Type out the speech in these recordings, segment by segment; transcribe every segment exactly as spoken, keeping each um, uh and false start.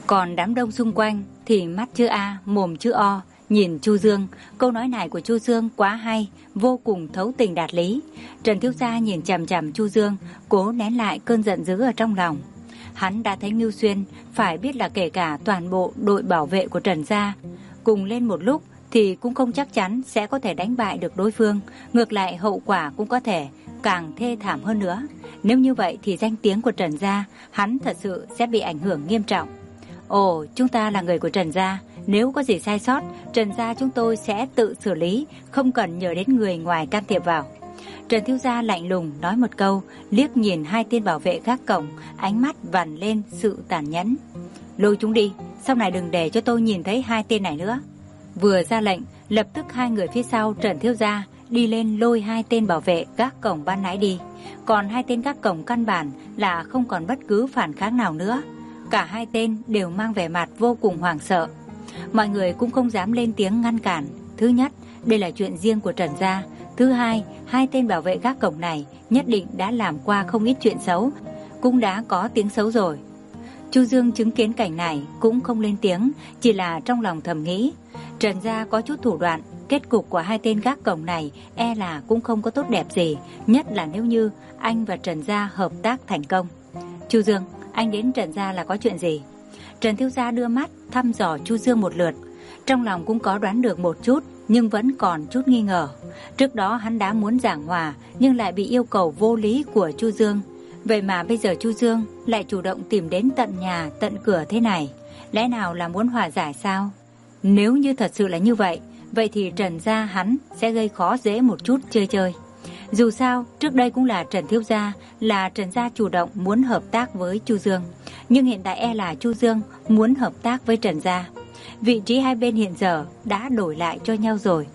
Còn đám đông xung quanh thì mắt chữ A, mồm chữ O, nhìn Chu Dương. Câu nói này của Chu Dương quá hay, vô cùng thấu tình đạt lý. Trần thiếu gia nhìn chằm chằm Chu Dương, cố nén lại cơn giận dữ ở trong lòng. Hắn đã thấy Ngưu Xuyên, phải biết là kể cả toàn bộ đội bảo vệ của Trần gia cùng lên một lúc thì cũng không chắc chắn sẽ có thể đánh bại được đối phương. Ngược lại hậu quả cũng có thể càng thê thảm hơn nữa. Nếu như vậy thì danh tiếng của Trần gia hắn thật sự sẽ bị ảnh hưởng nghiêm trọng. Ồ, chúng ta là người của Trần gia, nếu có gì sai sót, Trần gia chúng tôi sẽ tự xử lý, không cần nhờ đến người ngoài can thiệp vào. Trần thiếu gia lạnh lùng nói một câu, liếc nhìn hai tên bảo vệ gác cổng, ánh mắt vằn lên sự tàn nhẫn. Lôi chúng đi, sau này đừng để cho tôi nhìn thấy hai tên này nữa. Vừa ra lệnh, lập tức hai người phía sau Trần thiếu gia đi lên lôi hai tên bảo vệ gác cổng ban nãy đi. Còn hai tên gác cổng căn bản là không còn bất cứ phản kháng nào nữa. Cả hai tên đều mang vẻ mặt vô cùng hoảng sợ. Mọi người cũng không dám lên tiếng ngăn cản. Thứ nhất, đây là chuyện riêng của Trần gia. Thứ hai, hai tên bảo vệ gác cổng này nhất định đã làm qua không ít chuyện xấu, cũng đã có tiếng xấu rồi. Chu Dương chứng kiến cảnh này cũng không lên tiếng, chỉ là trong lòng thầm nghĩ, Trần gia có chút thủ đoạn, kết cục của hai tên gác cổng này e là cũng không có tốt đẹp gì, nhất là nếu như anh và Trần gia hợp tác thành công. Chu Dương, anh đến Trần gia là có chuyện gì? Trần thiếu gia đưa mắt thăm dò Chu Dương một lượt, trong lòng cũng có đoán được một chút, nhưng vẫn còn chút nghi ngờ. Trước đó hắn đã muốn giảng hòa, nhưng lại bị yêu cầu vô lý của Chu Dương. Vậy mà bây giờ Chu Dương lại chủ động tìm đến tận nhà, tận cửa thế này. Lẽ nào là muốn hòa giải sao? Nếu như thật sự là như vậy, vậy thì Trần gia hắn sẽ gây khó dễ một chút chơi chơi. Dù sao, trước đây cũng là Trần thiếu gia, là Trần gia chủ động muốn hợp tác với Chu Dương. Nhưng hiện tại e là Chu Dương muốn hợp tác với Trần gia. Vị trí hai bên hiện giờ đã đổi lại cho nhau rồi.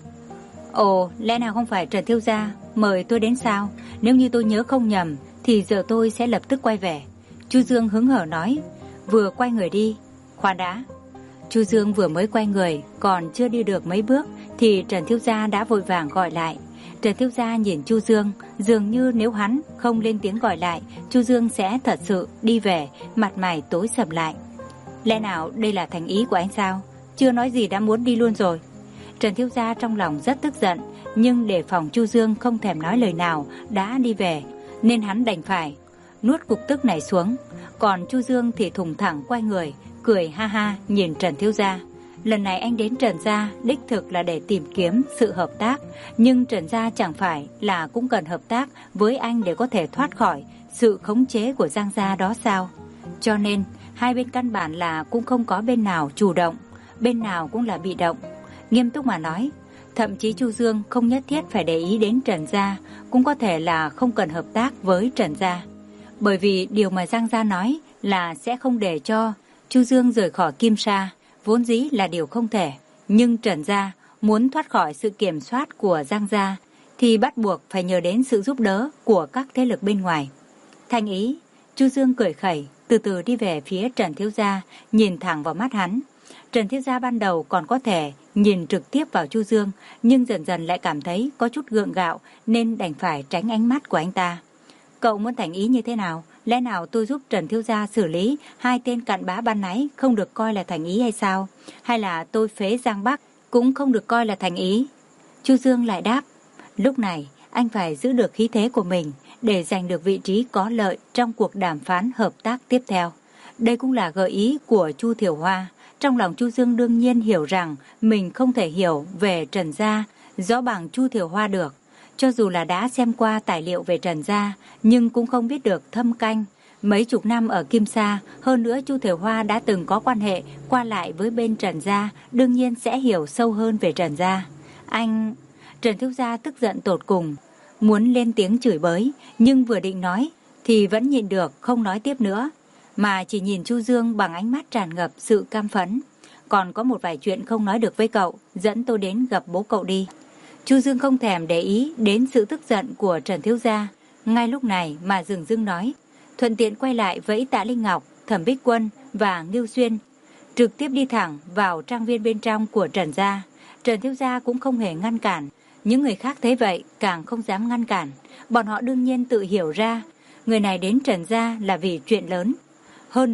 Ồ, lẽ nào không phải Trần thiếu gia mời tôi đến sao? Nếu như tôi nhớ không nhầm thì giờ tôi sẽ lập tức quay về. Chu Dương hứng hở nói, vừa quay người đi. Khoan đã. Chu Dương vừa mới quay người, còn chưa đi được mấy bước thì Trần thiếu gia đã vội vàng gọi lại. Trần thiếu gia nhìn Chu Dương, dường như nếu hắn không lên tiếng gọi lại, Chu Dương sẽ thật sự đi về, mặt mày tối sầm lại. Lẽ nào đây là thành ý của anh sao? Chưa nói gì đã muốn đi luôn rồi. Trần thiếu gia trong lòng rất tức giận, nhưng để phòng Chu Dương không thèm nói lời nào đã đi về, nên hắn đành phải nuốt cục tức này xuống. Còn Chu Dương thì thùng thẳng quay người, cười ha ha nhìn Trần thiếu gia. Lần này anh đến Trần gia đích thực là để tìm kiếm sự hợp tác, nhưng Trần gia chẳng phải là cũng cần hợp tác với anh để có thể thoát khỏi sự khống chế của Giang gia đó sao? Cho nên hai bên căn bản là cũng không có bên nào chủ động, bên nào cũng là bị động. Nghiêm túc mà nói, thậm chí Chu Dương không nhất thiết phải để ý đến Trần gia, cũng có thể là không cần hợp tác với Trần gia. Bởi vì điều mà Giang gia nói là sẽ không để cho Chu Dương rời khỏi Kim Sa, vốn dĩ là điều không thể. Nhưng Trần gia muốn thoát khỏi sự kiểm soát của Giang gia thì bắt buộc phải nhờ đến sự giúp đỡ của các thế lực bên ngoài. Thành ý, Chu Dương cười khẩy, từ từ đi về phía Trần thiếu gia, nhìn thẳng vào mắt hắn. Trần thiếu gia ban đầu còn có thể nhìn trực tiếp vào Chu Dương, nhưng dần dần lại cảm thấy có chút gượng gạo nên đành phải tránh ánh mắt của anh ta. Cậu muốn thành ý như thế nào? Lẽ nào tôi giúp Trần thiếu gia xử lý hai tên cặn bã ban nãy không được coi là thành ý hay sao? Hay là tôi phế Giang Bắc cũng không được coi là thành ý? Chu Dương lại đáp, lúc này anh phải giữ được khí thế của mình để giành được vị trí có lợi trong cuộc đàm phán hợp tác tiếp theo. Đây cũng là gợi ý của Chu Thiểu Hoa. Trong lòng Chu Dương đương nhiên hiểu rằng mình không thể hiểu về Trần gia rõ bằng Chu Thiểu Hoa được. Cho dù là đã xem qua tài liệu về Trần gia, nhưng cũng không biết được thâm canh. Mấy chục năm ở Kim Sa, hơn nữa Chu Thiểu Hoa đã từng có quan hệ qua lại với bên Trần gia, đương nhiên sẽ hiểu sâu hơn về Trần gia. Anh... Trần thiếu gia tức giận tột cùng, muốn lên tiếng chửi bới, nhưng vừa định nói thì vẫn nhịn được không nói tiếp nữa, mà chỉ nhìn Chu Dương bằng ánh mắt tràn ngập sự cam phẫn. Còn có một vài chuyện không nói được với cậu, dẫn tôi đến gặp bố cậu đi. Chu Dương không thèm để ý đến sự tức giận của Trần thiếu gia, ngay lúc này mà dừng dưng nói, thuận tiện quay lại với Tạ Linh Ngọc, Thẩm Bích Quân và Ngưu Xuyên, trực tiếp đi thẳng vào trang viên bên trong của Trần gia. Trần thiếu gia cũng không hề ngăn cản, những người khác thấy vậy càng không dám ngăn cản. Bọn họ đương nhiên tự hiểu ra người này đến Trần gia là vì chuyện lớn. Hơn nữa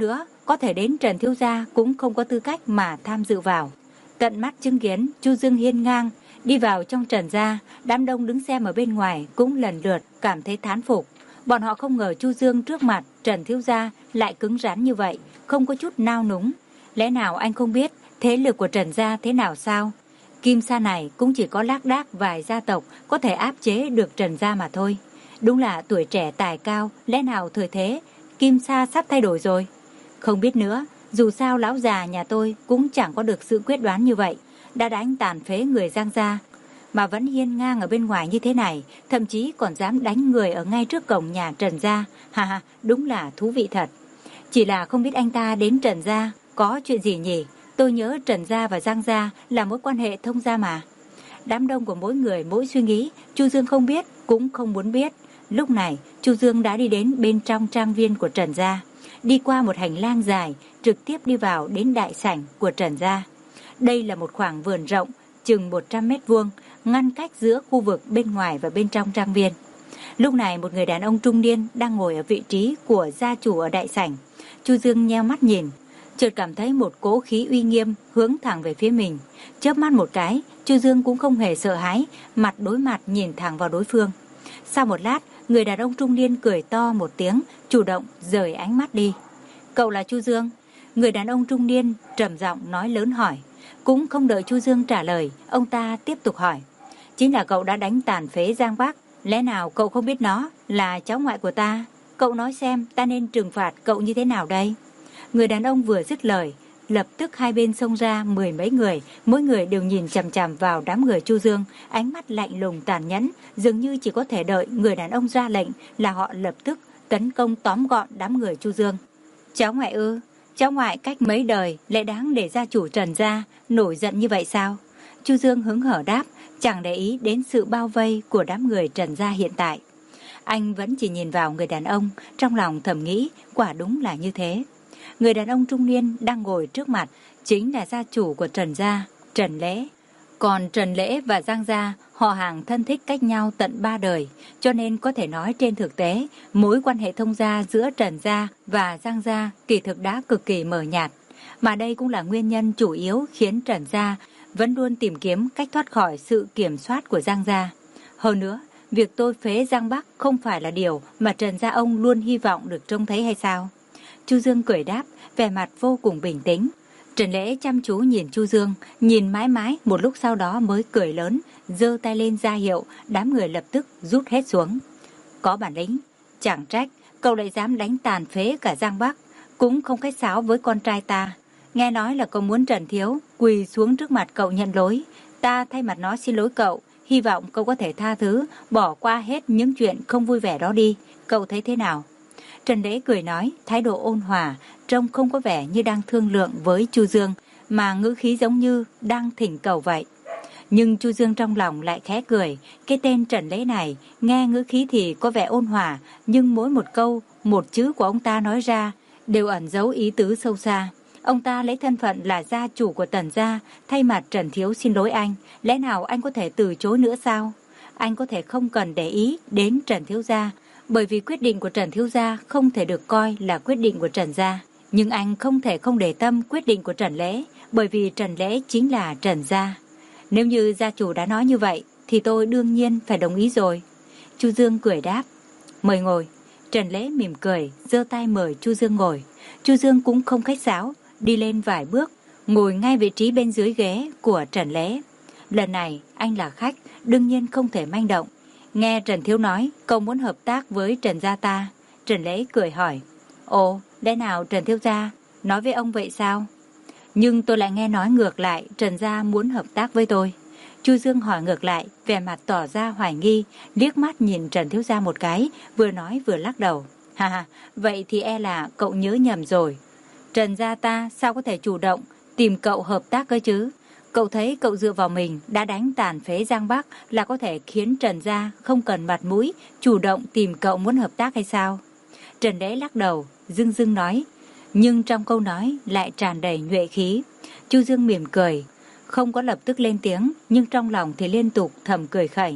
có thể đến Trần thiếu gia cũng không có tư cách mà tham dự vào. Tận mắt chứng kiến Chu Dương hiên ngang đi vào trong Trần gia, đám đông đứng xem ở bên ngoài cũng lần lượt cảm thấy thán phục. Bọn họ không ngờ Chu Dương trước mặt Trần thiếu gia lại cứng rắn như vậy, không có chút nao núng. Lẽ nào anh không biết thế lực của Trần gia thế nào sao? Kim Sa này cũng chỉ có lác đác vài gia tộc có thể áp chế được Trần gia mà thôi. Đúng là tuổi trẻ tài cao, lẽ nào thời thế Kim Sa sắp thay đổi rồi? Không biết nữa, dù sao lão già nhà tôi cũng chẳng có được sự quyết đoán như vậy, đã đánh tàn phế người Giang gia mà vẫn hiên ngang ở bên ngoài như thế này, thậm chí còn dám đánh người ở ngay trước cổng nhà Trần gia. Ha ha, đúng là thú vị thật. Chỉ là không biết anh ta đến Trần gia có chuyện gì nhỉ? Tôi nhớ Trần gia và Giang gia là mối quan hệ thông gia mà. Đám đông của mỗi người mỗi suy nghĩ, Chu Dương không biết cũng không muốn biết. Lúc này Chu Dương đã đi đến bên trong trang viên của Trần gia, đi qua một hành lang dài, trực tiếp đi vào đến đại sảnh của Trần gia. Đây là một khoảng vườn rộng chừng một trăm mét vuông, ngăn cách giữa khu vực bên ngoài và bên trong trang viên. Lúc này một người đàn ông trung niên đang ngồi ở vị trí của gia chủ ở đại sảnh. Chu Dương nheo mắt nhìn, chợt cảm thấy một cỗ khí uy nghiêm hướng thẳng về phía mình. Chớp mắt một cái, Chu Dương cũng không hề sợ hãi, mặt đối mặt nhìn thẳng vào đối phương. Sau một lát, người đàn ông trung niên cười to một tiếng, chủ động rời ánh mắt đi. Cậu là Chu Dương? Người đàn ông trung niên trầm giọng nói lớn hỏi. Cũng không đợi Chu Dương trả lời, ông ta tiếp tục hỏi. Chính là cậu đã đánh tàn phế Giang Bắc, lẽ nào cậu không biết nó là cháu ngoại của ta? Cậu nói xem ta nên trừng phạt cậu như thế nào đây? Người đàn ông vừa dứt lời, lập tức hai bên xông ra mười mấy người, mỗi người đều nhìn chằm chằm vào đám người Chu Dương, ánh mắt lạnh lùng tàn nhẫn, dường như chỉ có thể đợi người đàn ông ra lệnh là họ lập tức tấn công tóm gọn đám người Chu Dương. Cháu ngoại ư? Cháu ngoại cách mấy đời lại đáng để gia chủ Trần gia nổi giận như vậy sao? Chu Dương hứng hở đáp, chẳng để ý đến sự bao vây của đám người Trần gia hiện tại. Anh vẫn chỉ nhìn vào người đàn ông, trong lòng thầm nghĩ quả đúng là như thế. Người đàn ông trung niên đang ngồi trước mặt chính là gia chủ của Trần gia, Trần Lễ. Còn Trần Lễ và Giang gia họ hàng thân thích cách nhau tận ba đời, cho nên có thể nói trên thực tế mối quan hệ thông gia giữa Trần gia và Giang gia kỳ thực đã cực kỳ mờ nhạt. Mà đây cũng là nguyên nhân chủ yếu khiến Trần gia vẫn luôn tìm kiếm cách thoát khỏi sự kiểm soát của Giang gia. Hơn nữa, việc tôi phế Giang Bắc không phải là điều mà Trần gia ông luôn hy vọng được trông thấy hay sao? Chu Dương cười đáp, vẻ mặt vô cùng bình tĩnh. Trần Lễ chăm chú nhìn Chu Dương, nhìn mãi mãi, một lúc sau đó mới cười lớn, giơ tay lên ra hiệu, đám người lập tức rút hết xuống. Có bản lĩnh, chẳng trách, cậu lại dám đánh tàn phế cả Giang Bắc, cũng không khách sáo với con trai ta. Nghe nói là cậu muốn Trần Thiếu quỳ xuống trước mặt cậu nhận lỗi, ta thay mặt nó xin lỗi cậu, hy vọng cậu có thể tha thứ, bỏ qua hết những chuyện không vui vẻ đó đi, cậu thấy thế nào? Trần Lễ cười nói, thái độ ôn hòa, trông không có vẻ như đang thương lượng với Chu Dương, mà ngữ khí giống như đang thỉnh cầu vậy. Nhưng Chu Dương trong lòng lại khẽ cười, cái tên Trần Lễ này, nghe ngữ khí thì có vẻ ôn hòa, nhưng mỗi một câu, một chữ của ông ta nói ra, đều ẩn giấu ý tứ sâu xa. Ông ta lấy thân phận là gia chủ của Tần gia, thay mặt Trần Thiếu xin lỗi anh, lẽ nào anh có thể từ chối nữa sao? Anh có thể không cần để ý đến Trần Thiếu gia, bởi vì quyết định của Trần Thiếu gia không thể được coi là quyết định của Trần gia. Nhưng anh không thể không để tâm quyết định của Trần Lễ, bởi vì Trần Lễ chính là Trần gia. Nếu như gia chủ đã nói như vậy, thì tôi đương nhiên phải đồng ý rồi. Chu Dương cười đáp, mời ngồi. Trần Lễ mỉm cười, giơ tay mời Chu Dương ngồi. Chu Dương cũng không khách sáo, đi lên vài bước, ngồi ngay vị trí bên dưới ghế của Trần Lễ. Lần này anh là khách, đương nhiên không thể manh động. Nghe Trần Thiếu nói, cậu muốn hợp tác với Trần gia ta. Trần Lễ cười hỏi, ồ, lẽ nào Trần Thiếu gia nói với ông vậy sao? Nhưng tôi lại nghe nói ngược lại, Trần gia muốn hợp tác với tôi. Chu Dương hỏi ngược lại, vẻ mặt tỏ ra hoài nghi, liếc mắt nhìn Trần Thiếu gia một cái, vừa nói vừa lắc đầu. Ha ha, vậy thì e là cậu nhớ nhầm rồi. Trần gia ta sao có thể chủ động tìm cậu hợp tác cơ chứ? Cậu thấy cậu dựa vào mình đã đánh tàn phế Giang Bắc là có thể khiến Trần gia không cần mặt mũi chủ động tìm cậu muốn hợp tác hay sao? Trần Lễ lắc đầu, dưng dưng nói, nhưng trong câu nói lại tràn đầy nhuệ khí. Chu Dương mỉm cười, không có lập tức lên tiếng, nhưng trong lòng thì liên tục thầm cười khẩy.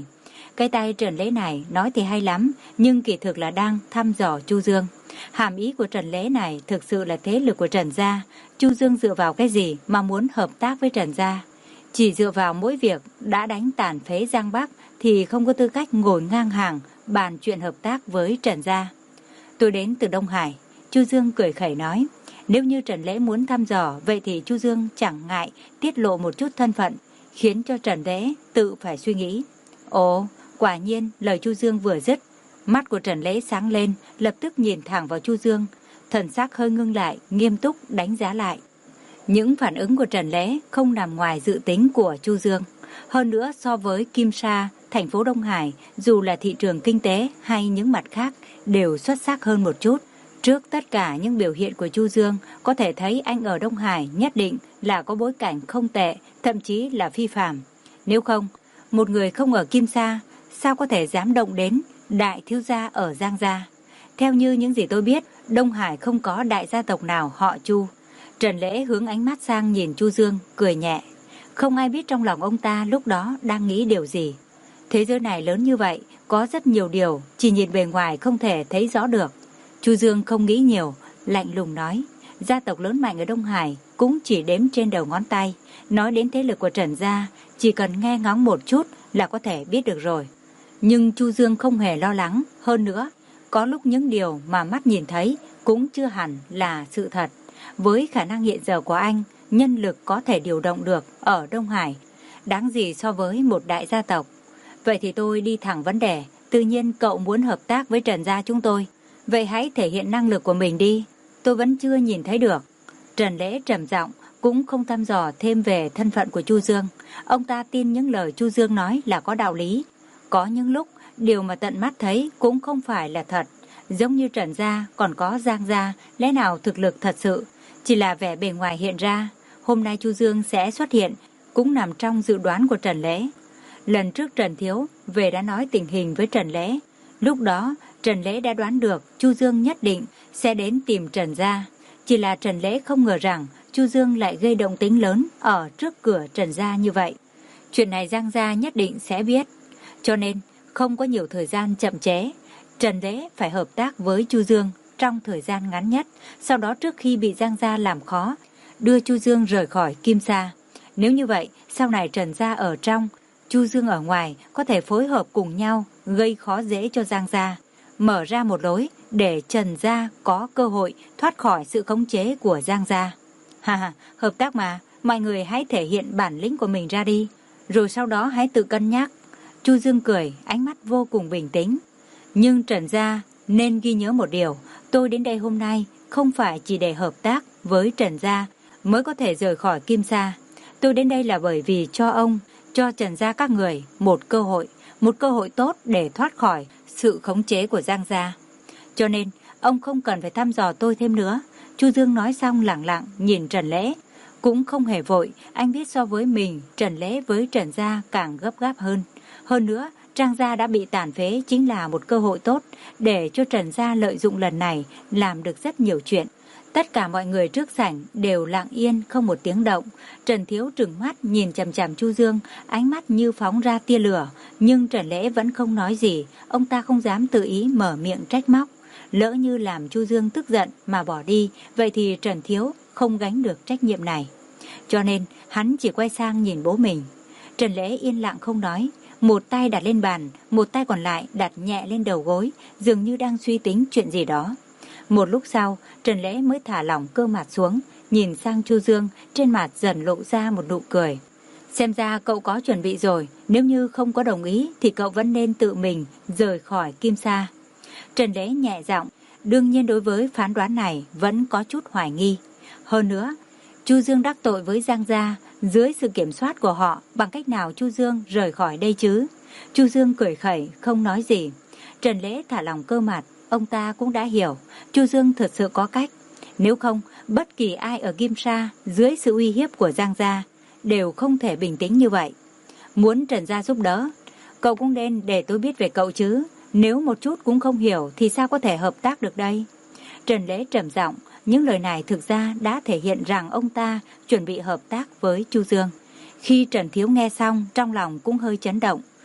Cái tay Trần Lễ này nói thì hay lắm, nhưng kỳ thực là đang thăm dò Chu Dương. Hàm ý của Trần Lễ này thực sự là thế lực của Trần gia. Chu Dương dựa vào cái gì mà muốn hợp tác với Trần gia? Chỉ dựa vào mỗi việc đã đánh tàn phế Giang Bắc thì không có tư cách ngồi ngang hàng bàn chuyện hợp tác với Trần gia. Tôi đến từ Đông Hải. Chu Dương cười khẩy nói, nếu như Trần Lễ muốn thăm dò, vậy thì Chu Dương chẳng ngại tiết lộ một chút thân phận, khiến cho Trần Lễ tự phải suy nghĩ. Ồ, quả nhiên lời Chu Dương vừa dứt, mắt của Trần Lễ sáng lên, lập tức nhìn thẳng vào Chu Dương, thần sắc hơi ngưng lại, nghiêm túc đánh giá lại. Những phản ứng của Trần Lễ không nằm ngoài dự tính của Chu Dương. Hơn nữa, so với Kim Sa, thành phố Đông Hải, dù là thị trường kinh tế hay những mặt khác đều xuất sắc hơn một chút. Trước tất cả những biểu hiện của Chu Dương, có thể thấy anh ở Đông Hải nhất định là có bối cảnh không tệ, thậm chí là phi phàm. Nếu không, một người không ở Kim Sa, sao có thể dám động đến đại thiếu gia ở Giang gia? Theo như những gì tôi biết, Đông Hải không có đại gia tộc nào họ Chu. Trần Lễ hướng ánh mắt sang nhìn Chu Dương, cười nhẹ. Không ai biết trong lòng ông ta lúc đó đang nghĩ điều gì. Thế giới này lớn như vậy, có rất nhiều điều, chỉ nhìn bề ngoài không thể thấy rõ được. Chu Dương không nghĩ nhiều, lạnh lùng nói, gia tộc lớn mạnh ở Đông Hải cũng chỉ đếm trên đầu ngón tay. Nói đến thế lực của Trần gia, chỉ cần nghe ngóng một chút là có thể biết được rồi. Nhưng Chu Dương không hề lo lắng, hơn nữa, có lúc những điều mà mắt nhìn thấy cũng chưa hẳn là sự thật. Với khả năng hiện giờ của anh, nhân lực có thể điều động được ở Đông Hải, đáng gì so với một đại gia tộc. Vậy thì tôi đi thẳng vấn đề, tự nhiên cậu muốn hợp tác với Trần gia chúng tôi. Vậy hãy thể hiện năng lực của mình đi, tôi vẫn chưa nhìn thấy được. Trần Lễ trầm giọng, cũng không thăm dò thêm về thân phận của Chu Dương. Ông ta tin những lời Chu Dương nói là có đạo lý. Có những lúc, điều mà tận mắt thấy cũng không phải là thật. Giống như Trần gia còn có Giang gia, lẽ nào thực lực thật sự chỉ là vẻ bề ngoài hiện ra. Hôm nay Chu Dương sẽ xuất hiện cũng nằm trong dự đoán của Trần Lễ. Lần trước Trần Thiếu về đã nói tình hình với Trần Lễ. Lúc đó Trần Lễ đã đoán được Chu Dương nhất định sẽ đến tìm Trần gia. Chỉ là Trần Lễ không ngờ rằng Chu Dương lại gây động tĩnh lớn ở trước cửa Trần gia như vậy. Chuyện này Giang gia nhất định sẽ biết. Cho nên không có nhiều thời gian chậm chế. Trần Lễ phải hợp tác với Chu Dương trong thời gian ngắn nhất, sau đó trước khi bị Giang gia làm khó, đưa Chu Dương rời khỏi Kim Sa. Nếu như vậy, sau này Trần gia ở trong, Chu Dương ở ngoài có thể phối hợp cùng nhau gây khó dễ cho Giang gia, mở ra một lối để Trần gia có cơ hội thoát khỏi sự khống chế của Giang gia. Ha ha, hợp tác mà, mọi người hãy thể hiện bản lĩnh của mình ra đi, rồi sau đó hãy tự cân nhắc. Chu Dương cười, ánh mắt vô cùng bình tĩnh. Nhưng Trần gia nên ghi nhớ một điều, tôi đến đây hôm nay không phải chỉ để hợp tác với Trần gia mới có thể rời khỏi Kim Sa. Tôi đến đây là bởi vì cho ông, cho Trần gia các người một cơ hội, một cơ hội tốt để thoát khỏi sự khống chế của Giang gia. Cho nên, ông không cần phải thăm dò tôi thêm nữa. Chu Dương nói xong lặng lặng nhìn Trần Lễ. Cũng không hề vội, anh biết so với mình, Trần Lễ với Trần gia càng gấp gáp hơn. Hơn nữa, Trang gia đã bị tàn phế chính là một cơ hội tốt để cho Trần gia lợi dụng lần này làm được rất nhiều chuyện. Tất cả mọi người trước sảnh đều lặng yên không một tiếng động. Trần Thiếu trừng mắt nhìn chằm chằm Chu Dương, ánh mắt như phóng ra tia lửa. Nhưng Trần Lễ vẫn không nói gì, ông ta không dám tự ý mở miệng trách móc. Lỡ như làm Chu Dương tức giận mà bỏ đi, vậy thì Trần Thiếu không gánh được trách nhiệm này. Cho nên hắn chỉ quay sang nhìn bố mình. Trần Lễ yên lặng không nói, một tay đặt lên bàn, một tay còn lại đặt nhẹ lên đầu gối, dường như đang suy tính chuyện gì đó. Một lúc sau, Trần Lễ mới thả lỏng cơ mặt xuống, nhìn sang Chu Dương, trên mặt dần lộ ra một nụ cười. Xem ra cậu có chuẩn bị rồi, nếu như không có đồng ý thì cậu vẫn nên tự mình rời khỏi Kim Sa. Trần Lễ nhẹ giọng, đương nhiên đối với phán đoán này vẫn có chút hoài nghi. Hơn nữa, Chu Dương đắc tội với Giang gia, dưới sự kiểm soát của họ, bằng cách nào Chu Dương rời khỏi đây chứ? Chu Dương cười khẩy, không nói gì. Trần Lễ thả lỏng cơ mặt, ông ta cũng đã hiểu, Chu Dương thật sự có cách. Nếu không, bất kỳ ai ở Kim Sa, dưới sự uy hiếp của Giang gia, đều không thể bình tĩnh như vậy. Muốn Trần gia giúp đỡ, cậu cũng nên để tôi biết về cậu chứ. Nếu một chút cũng không hiểu thì sao có thể hợp tác được đây? Trần Lễ trầm giọng, những lời này thực ra đã thể hiện rằng ông ta chuẩn bị hợp tác với Chu Dương. Khi Trần Thiếu nghe xong, trong lòng cũng hơi chấn động.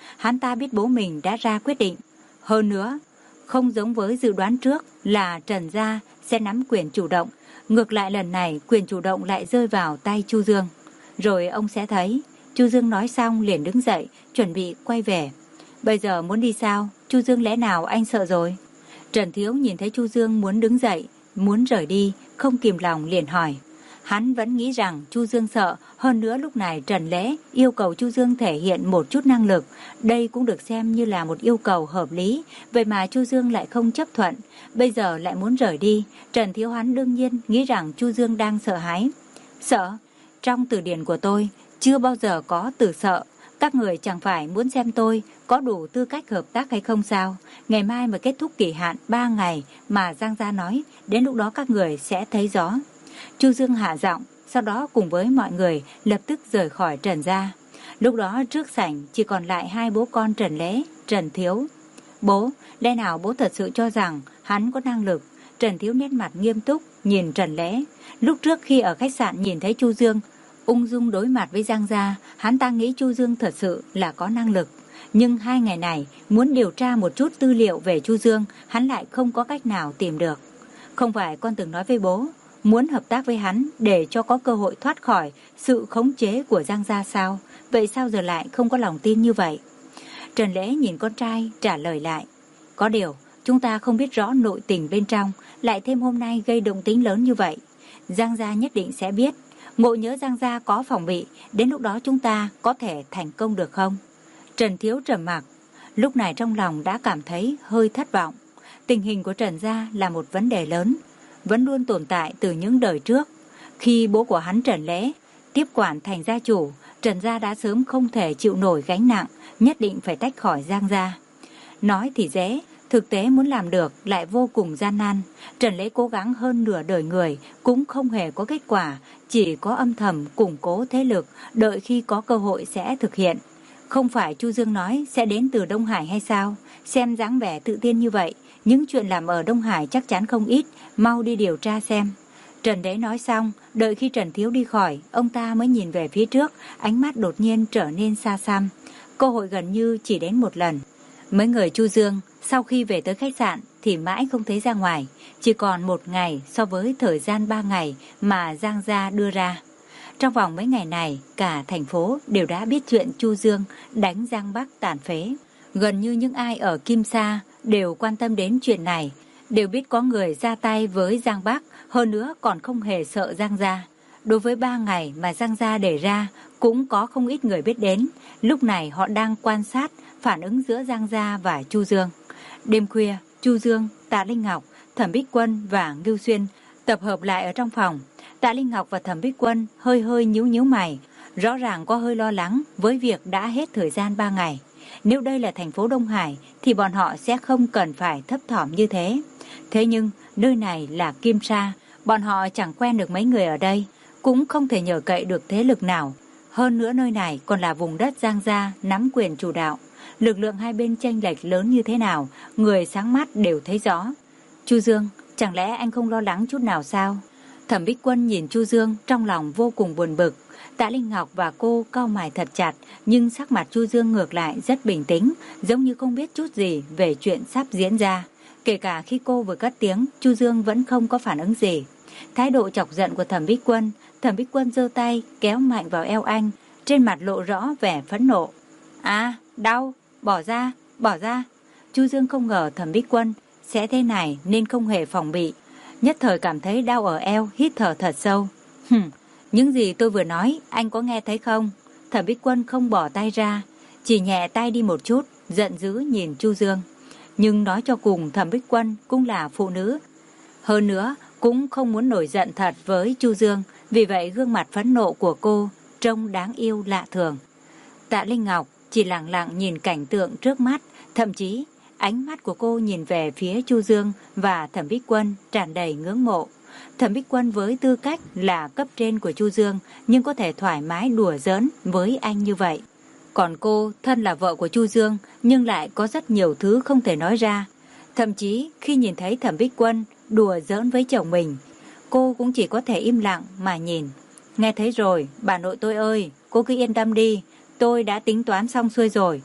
hắn ta biết bố mình đã ra quyết định. Hơn nữa, không giống với dự đoán trước là Trần gia sẽ nắm quyền chủ động. Ngược lại lần này quyền chủ động lại rơi vào tay Chu Dương. Rồi ông sẽ thấy. Chu Dương nói xong liền đứng dậy, chuẩn bị quay về. Bây giờ muốn đi sao? Chu Dương, lẽ nào anh sợ rồi? Trần Thiếu nhìn thấy Chu Dương muốn đứng dậy, muốn rời đi, không kìm lòng liền hỏi. Hắn vẫn nghĩ rằng Chu Dương sợ, hơn nữa lúc này Trần Lễ yêu cầu Chu Dương thể hiện một chút năng lực. Đây cũng được xem như là một yêu cầu hợp lý, vậy mà Chu Dương lại không chấp thuận. Bây giờ lại muốn rời đi, Trần Thiếu hắn đương nhiên nghĩ rằng Chu Dương đang sợ hãi. Sợ? Trong từ điển của tôi, chưa bao giờ có từ sợ. Các người chẳng phải muốn xem tôi có đủ tư cách hợp tác hay không sao? Ngày mai mà kết thúc kỳ hạn ba ngày mà Giang Gia nói, đến lúc đó các người sẽ thấy rõ. Chu Dương hạ giọng, sau đó cùng với mọi người lập tức rời khỏi Trần gia. Lúc đó trước sảnh chỉ còn lại hai bố con Trần Lễ, Trần Thiếu. Bố, lẽ nào bố thật sự cho rằng hắn có năng lực? Trần Thiếu nét mặt nghiêm túc nhìn Trần Lễ. Lúc trước khi ở khách sạn nhìn thấy Chu Dương ung dung đối mặt với Giang Gia, hắn ta nghĩ Chu Dương thật sự là có năng lực. Nhưng hai ngày này muốn điều tra một chút tư liệu về Chu Dương, hắn lại không có cách nào tìm được. Không phải con từng nói với bố muốn hợp tác với hắn để cho có cơ hội thoát khỏi sự khống chế của Giang Gia sao? Vậy sao giờ lại không có lòng tin như vậy? Trần Lễ nhìn con trai trả lời lại. Có điều, chúng ta không biết rõ nội tình bên trong, lại thêm hôm nay gây động tĩnh lớn như vậy. Giang Gia nhất định sẽ biết. Ngộ nhớ Giang Gia có phòng bị, đến lúc đó chúng ta có thể thành công được không? Trần Thiếu trầm mặc, lúc này trong lòng đã cảm thấy hơi thất vọng. Tình hình của Trần Gia là một vấn đề lớn, vẫn luôn tồn tại từ những đời trước. Khi bố của hắn Trần Lễ tiếp quản thành gia chủ, Trần Gia đã sớm không thể chịu nổi gánh nặng, nhất định phải tách khỏi Giang Gia. Nói thì dễ, thực tế muốn làm được lại vô cùng gian nan. Trần Lễ cố gắng hơn nửa đời người cũng không hề có kết quả, chỉ có âm thầm củng cố thế lực, đợi khi có cơ hội sẽ thực hiện. Không phải Chu Dương nói sẽ đến từ Đông Hải hay sao? Xem dáng vẻ tự tin như vậy, những chuyện làm ở Đông Hải chắc chắn không ít, mau đi điều tra xem. Trần Lễ nói xong, đợi khi Trần Thiếu đi khỏi, ông ta mới nhìn về phía trước, ánh mắt đột nhiên trở nên xa xăm. Cơ hội gần như chỉ đến một lần. Mấy người Chu Dương sau khi về tới khách sạn thì mãi không thấy ra ngoài, chỉ còn một ngày so với thời gian ba ngày mà Giang Gia đưa ra. Trong vòng mấy ngày này, cả thành phố đều đã biết chuyện Chu Dương đánh Giang Bắc tàn phế. Gần như những ai ở Kim Sa đều quan tâm đến chuyện này, đều biết có người ra tay với Giang Bắc, hơn nữa còn không hề sợ Giang Gia. Đối với ba ngày mà Giang Gia đề ra, cũng có không ít người biết đến. Lúc này họ đang quan sát phản ứng giữa Giang Gia và Chu Dương. Đêm khuya, Chu Dương, Tạ Linh Ngọc, Thẩm Bích Quân và Ngưu Xuyên tập hợp lại ở trong phòng. Tạ Linh Ngọc và Thẩm Bích Quân hơi hơi nhíu nhíu mày, rõ ràng có hơi lo lắng với việc đã hết thời gian ba ngày. Nếu đây là thành phố Đông Hải thì bọn họ sẽ không cần phải thấp thỏm như thế. Thế nhưng nơi này là Kim Sa, bọn họ chẳng quen được mấy người ở đây, cũng không thể nhờ cậy được thế lực nào. Hơn nữa nơi này còn là vùng đất Giang Gia nắm quyền chủ đạo. Lực lượng hai bên chênh lệch lớn như thế nào, người sáng mắt đều thấy rõ. Chu Dương, chẳng lẽ anh không lo lắng chút nào sao? Thẩm Bích Quân nhìn Chu Dương trong lòng vô cùng buồn bực. Tạ Linh Ngọc và cô cau mày thật chặt, nhưng sắc mặt Chu Dương ngược lại rất bình tĩnh, giống như không biết chút gì về chuyện sắp diễn ra. Kể cả khi cô vừa cất tiếng, Chu Dương vẫn không có phản ứng gì. Thái độ chọc giận của Thẩm Bích Quân, Thẩm Bích Quân giơ tay kéo mạnh vào eo anh, trên mặt lộ rõ vẻ phẫn nộ. À, đau, bỏ ra, bỏ ra. Chu Dương không ngờ Thẩm Bích Quân sẽ thế này nên không hề phòng bị. Nhất thời cảm thấy đau ở eo, hít thở thật sâu. Hừm, những gì tôi vừa nói, anh có nghe thấy không? Thẩm Bích Quân không bỏ tay ra, chỉ nhẹ tay đi một chút, giận dữ nhìn Chu Dương. Nhưng nói cho cùng Thẩm Bích Quân cũng là phụ nữ. Hơn nữa, cũng không muốn nổi giận thật với Chu Dương, vì vậy gương mặt phẫn nộ của cô trông đáng yêu lạ thường. Tạ Linh Ngọc chỉ lặng lặng nhìn cảnh tượng trước mắt, thậm chí ánh mắt của cô nhìn về phía Chu Dương và Thẩm Bích Quân tràn đầy ngưỡng mộ. Thẩm Bích Quân với tư cách là cấp trên của Chu Dương nhưng có thể thoải mái đùa giỡn với anh như vậy. Còn cô thân là vợ của Chu Dương nhưng lại có rất nhiều thứ không thể nói ra. Thậm chí khi nhìn thấy Thẩm Bích Quân đùa giỡn với chồng mình, cô cũng chỉ có thể im lặng mà nhìn. Nghe thấy rồi, bà nội tôi ơi, cô cứ yên tâm đi, tôi đã tính toán xong xuôi rồi.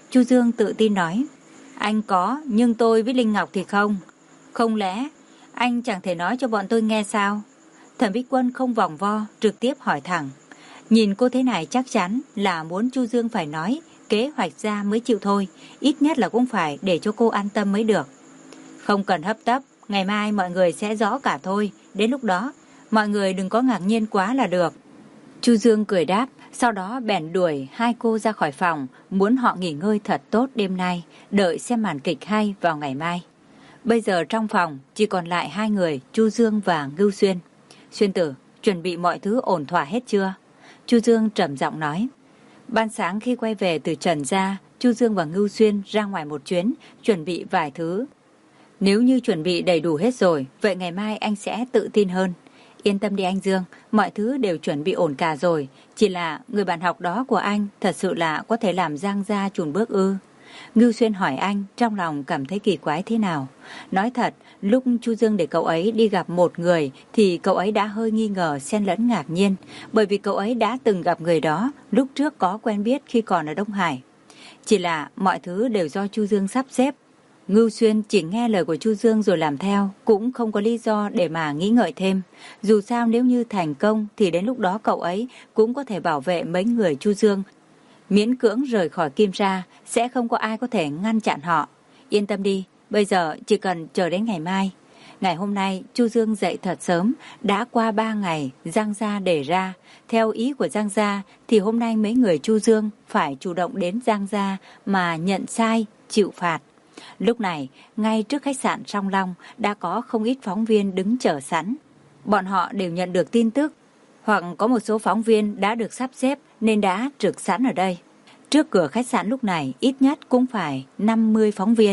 Chu Dương tự tin nói. Anh có, nhưng tôi với Linh Ngọc thì không. Không lẽ anh chẳng thể nói cho bọn tôi nghe sao? Thẩm Bích Quân không vòng vo, trực tiếp hỏi thẳng. Nhìn cô thế này chắc chắn là muốn Chu Dương phải nói kế hoạch ra mới chịu thôi, ít nhất là cũng phải để cho cô an tâm mới được. Không cần hấp tấp, ngày mai mọi người sẽ rõ cả thôi, đến lúc đó mọi người đừng có ngạc nhiên quá là được. Chu Dương cười đáp, sau đó bèn đuổi hai cô ra khỏi phòng, muốn họ nghỉ ngơi thật tốt đêm nay, đợi xem màn kịch hay vào ngày mai. Bây giờ trong phòng chỉ còn lại hai người, Chu Dương và Ngưu Xuyên. Xuyên tử, chuẩn bị mọi thứ ổn thỏa hết chưa? Chu Dương trầm giọng nói. Ban sáng khi quay về từ Trần gia, Chu Dương và Ngưu Xuyên ra ngoài một chuyến, chuẩn bị vài thứ. Nếu như chuẩn bị đầy đủ hết rồi, vậy ngày mai anh sẽ tự tin hơn. Yên tâm đi anh Dương, mọi thứ đều chuẩn bị ổn cả rồi. Chỉ là người bạn học đó của anh thật sự là có thể làm Giang gia chùn bước ư? Ngưu Xuyên hỏi anh, trong lòng cảm thấy kỳ quái thế nào. Nói thật, lúc Chu Dương để cậu ấy đi gặp một người thì cậu ấy đã hơi nghi ngờ xen lẫn ngạc nhiên, bởi vì cậu ấy đã từng gặp người đó, lúc trước có quen biết khi còn ở Đông Hải. Chỉ là mọi thứ đều do Chu Dương sắp xếp. Ngưu Xuyên chỉ nghe lời của Chu Dương rồi làm theo, cũng không có lý do để mà nghĩ ngợi thêm. Dù sao nếu như thành công thì đến lúc đó cậu ấy cũng có thể bảo vệ mấy người Chu Dương. Miễn cưỡng rời khỏi Kim Sa, sẽ không có ai có thể ngăn chặn họ. Yên tâm đi, bây giờ chỉ cần chờ đến ngày mai. Ngày hôm nay, Chu Dương dậy thật sớm, đã qua ba ngày, Giang gia đề ra. Theo ý của Giang gia, thì hôm nay mấy người Chu Dương phải chủ động đến Giang gia mà nhận sai, chịu phạt. Lúc này, ngay trước khách sạn Song Long đã có không ít phóng viên đứng chờ sẵn. Bọn họ đều nhận được tin tức, hoặc có một số phóng viên đã được sắp xếp nên đã trực sẵn ở đây. Trước cửa khách sạn lúc này ít nhất cũng phải năm mươi phóng viên.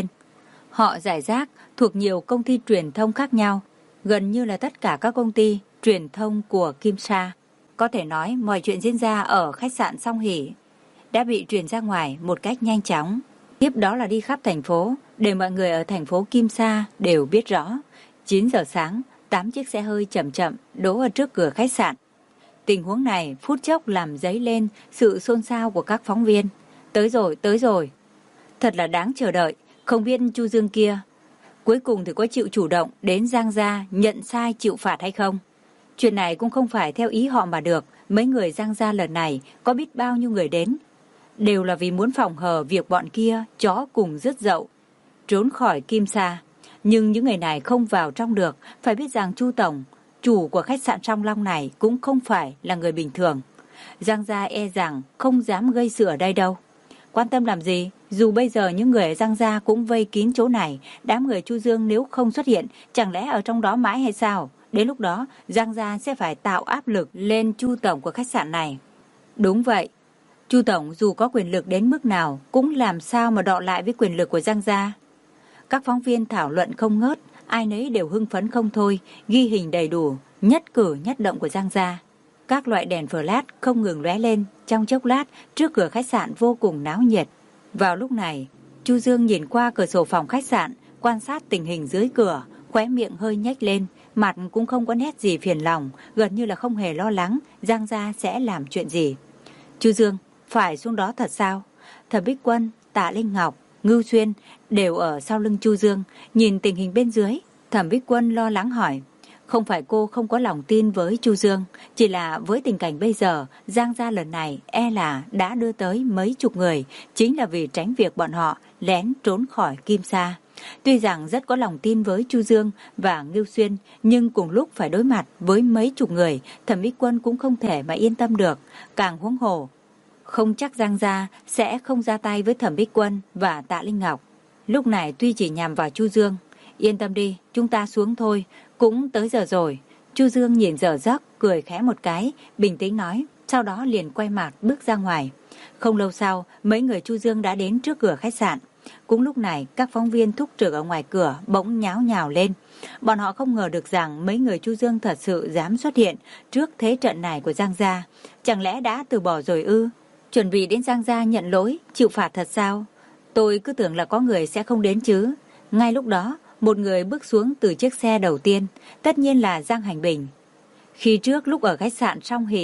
Họ rải rác thuộc nhiều công ty truyền thông khác nhau, gần như là tất cả các công ty truyền thông của Kim Sa. Có thể nói mọi chuyện diễn ra ở khách sạn Song Hỷ đã bị truyền ra ngoài một cách nhanh chóng. Tiếp đó là đi khắp thành phố, để mọi người ở thành phố Kim Sa đều biết rõ. chín giờ sáng, tám chiếc xe hơi chậm chậm đỗ ở trước cửa khách sạn. Tình huống này phút chốc làm dấy lên sự xôn xao của các phóng viên. Tới rồi, tới rồi. Thật là đáng chờ đợi, không biết Chu Dương kia cuối cùng thì có chịu chủ động đến Giang gia nhận sai chịu phạt hay không? Chuyện này cũng không phải theo ý họ mà được. Mấy người Giang gia lần này có biết bao nhiêu người đến, đều là vì muốn phòng hờ việc bọn kia chó cùng rứt dậu, trốn khỏi Kim Sa. Nhưng những người này không vào trong được. Phải biết rằng Chu Tổng, chủ của khách sạn Song Long này, cũng không phải là người bình thường. Giang gia e rằng không dám gây sự ở đây đâu. Quan tâm làm gì? Dù bây giờ những người ở Giang gia cũng vây kín chỗ này, đám người Chu Dương nếu không xuất hiện, chẳng lẽ ở trong đó mãi hay sao? Đến lúc đó, Giang gia sẽ phải tạo áp lực lên Chu Tổng của khách sạn này. Đúng vậy. Chu Tổng dù có quyền lực đến mức nào cũng làm sao mà đọ lại với quyền lực của Giang gia. Các phóng viên thảo luận không ngớt, ai nấy đều hưng phấn không thôi, ghi hình đầy đủ, nhất cử nhất động của Giang gia. Các loại đèn flash không ngừng lóe lên, trong chốc lát trước cửa khách sạn vô cùng náo nhiệt. Vào lúc này, Chu Dương nhìn qua cửa sổ phòng khách sạn, quan sát tình hình dưới cửa, khóe miệng hơi nhếch lên, mặt cũng không có nét gì phiền lòng, gần như là không hề lo lắng Giang gia sẽ làm chuyện gì. Chu Dương, phải xuống đó thật sao? Thẩm Bích Quân, Tạ Linh Ngọc, Ngưu Xuyên đều ở sau lưng Chu Dương, nhìn tình hình bên dưới. Thẩm Bích Quân lo lắng hỏi. Không phải cô không có lòng tin với Chu Dương, chỉ là với tình cảnh bây giờ, Giang gia lần này e là đã đưa tới mấy chục người, chính là vì tránh việc bọn họ lén trốn khỏi Kim Sa. Tuy rằng rất có lòng tin với Chu Dương và Ngưu Xuyên, nhưng cùng lúc phải đối mặt với mấy chục người, Thẩm Bích Quân cũng không thể mà yên tâm được. Càng huống hồ, không chắc Giang gia sẽ không ra tay với Thẩm Bích Quân và Tạ Linh Ngọc. Lúc này tuy chỉ nhằm vào Chu Dương. Yên tâm đi, chúng ta xuống thôi, cũng tới giờ rồi. Chu Dương nhìn giờ giấc, cười khẽ một cái, bình tĩnh nói, sau đó liền quay mặt bước ra ngoài. Không lâu sau, mấy người Chu Dương đã đến trước cửa khách sạn. Cũng lúc này, các phóng viên thúc trực ở ngoài cửa bỗng nháo nhào lên. Bọn họ không ngờ được rằng mấy người Chu Dương thật sự dám xuất hiện trước thế trận này của Giang gia. Chẳng lẽ đã từ bỏ rồi ư? Chuẩn bị đến Giang gia nhận lỗi, chịu phạt thật sao? Tôi cứ tưởng là có người sẽ không đến chứ. Ngay lúc đó, một người bước xuống từ chiếc xe đầu tiên, tất nhiên là Giang Hành Bình. Khi trước lúc ở khách sạn Song Hỷ,